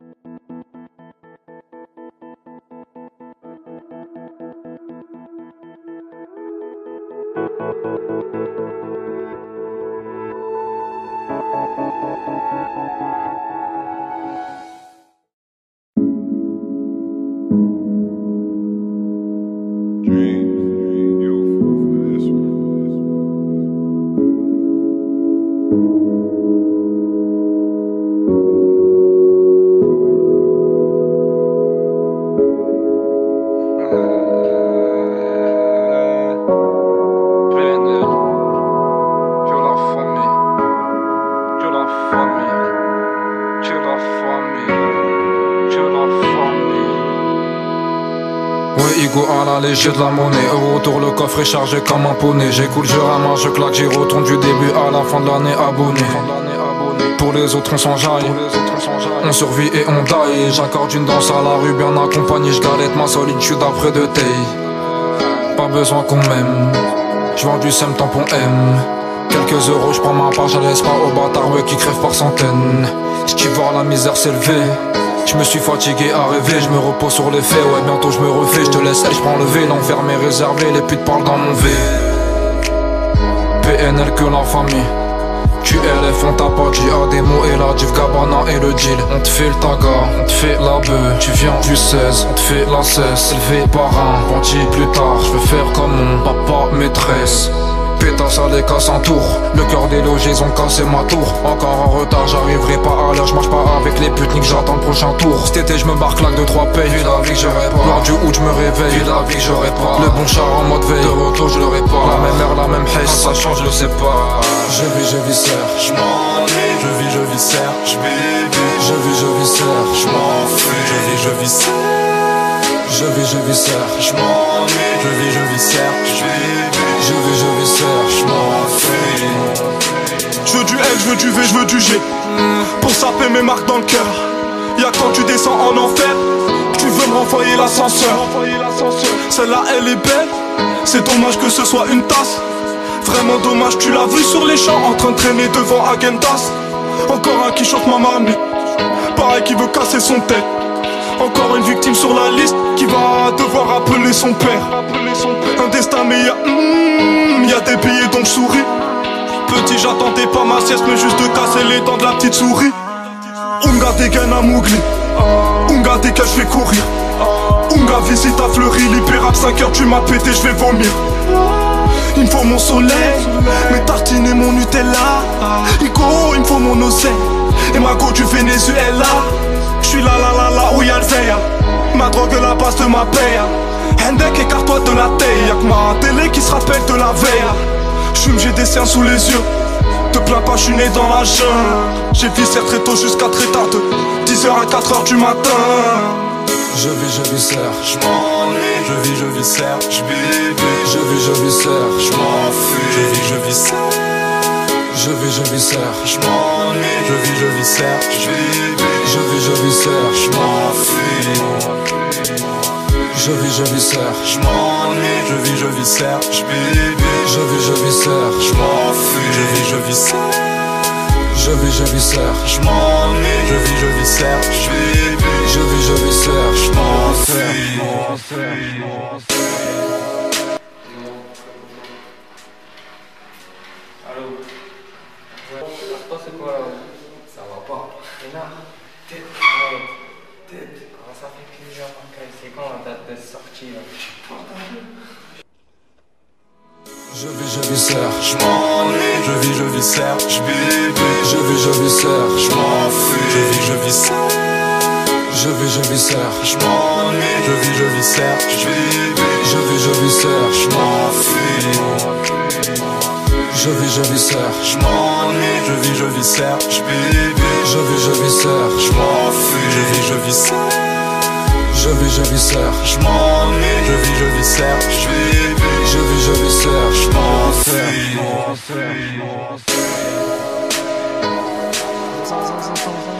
Igo à la léger de la monnaie, euro autour le coffre est chargé comme un poney. J'écoule, je ramasse, je claque, j'y retourne du début à la fin de l'année abonné. Pour les autres on s'enjaille, on survit et on die. J'accorde une danse à la rue bien accompagnée, je galette ma solitude après de taille. Pas besoin qu'on m'aime, je vends du sem tampon M. Quelques euros, je prends ma part, je laisse pas aux bâtards ouais, qui crèvent par centaines. J'kiffe voir la misère s'élever. Je me suis fatigué à rêver, je me repose sur les faits, ouais bientôt je me refais, je te laisse, je prends le V, l'enfer m'est réservé, les putes parlent dans mon V. PNL que la famille, QLF on t'a pas dit à des mots et la div Gabana et le deal. On te fait le taga, on te fait la bœuf, tu viens du 16, on te fait la cesse, élevé par un bandit plus tard, je veux faire comme mon papa maîtresse. Pétasse à les casse en tour, le cœur des logés ils ont cassé ma tour. Encore en retard, j'arriverai pas à l'heure, je marche pas avec les putes, nique j'attends le prochain tour. Cet été je me barre claque de 3 payes, vu la vie que j'aurais pas. Lors du août je me réveille, vu la vie que j'aurais pas. Le bon char en mode veille, de retour je l'aurais pas. La même heure, la même haisse, ça change, je le sais pas. Je vis serre, je m'ennuie. Je vis serre, je vis serre, je m'en fous. Je vis serre, je vis serre, je m'ennuie. Je vis serre, je vis serre, je m'en fous. Je veux du L, je veux du V, je veux du G. Pour saper mes marques dans le cœur. Y'a quand tu descends en enfer, tu veux me renvoyer l'ascenseur. Celle-là elle est belle, c'est dommage que ce soit une tasse. Vraiment dommage, tu l'as vu sur les champs en train de traîner devant Agendas. Encore un qui chante ma mamie, pareil qui veut casser son tête. Encore une victime sur la liste qui va devoir appeler son père. Un destin mais y'a des billets donc je souris. Petit j'attendais pas ma sieste mais juste de casser les dents de la petite souris. Unga dégaine à Mougli, Unga dégaine je fais courir. Unga visite à Fleury, l'hyperap 5h tu m'as pété je vais vomir. Il me faut mon soleil, mes tartines et mon Nutella. Ico, il me faut mon oseille et ma go du Venezuela. J'suis là où y'a le veille. Ma drogue est la base de ma paye. Hendek écarte-toi de la taille. Y'a que ma télé qui se rappelle de la veille. J'fume, j'ai des siens sous les yeux. Te plains pas, j'suis né dans la jungle. J'ai viscère très tôt jusqu'à très tard, de 10h à 4h du matin. Je vis serre, je m'ennuie. Je vis serre, je vis serre, je m'en fous. Je vis serre, je vis serre, je m'ennuie. Je vis serre, je vis serre, je m'en fous. Je vis serre, je m'ennuie. Je vis serre, je vis serre, je m'en fous. Je vis serre, je vis serre, je m'ennuie. Je vis serre, je vis serre, je m'en fous. Allô? Ouais, c'est quoi là? Ça va pas. Tête. Comment ça fait plusieurs mois? C'est quand la date de sortie là? Je vis serre, je m'ennuie. Je vis serre, je vis serre, je m'en fous. Je vis serre, je vis serre, je m'ennuie. Je vis serre, je vis serre, je m'en fous. Je vis serre, je m'ennuie. Je vis serre, je vis serre, je m'en fous. Je vis serre, je vis serre, je m'ennuie. Je vis serre, je vis serre, je m'en fous.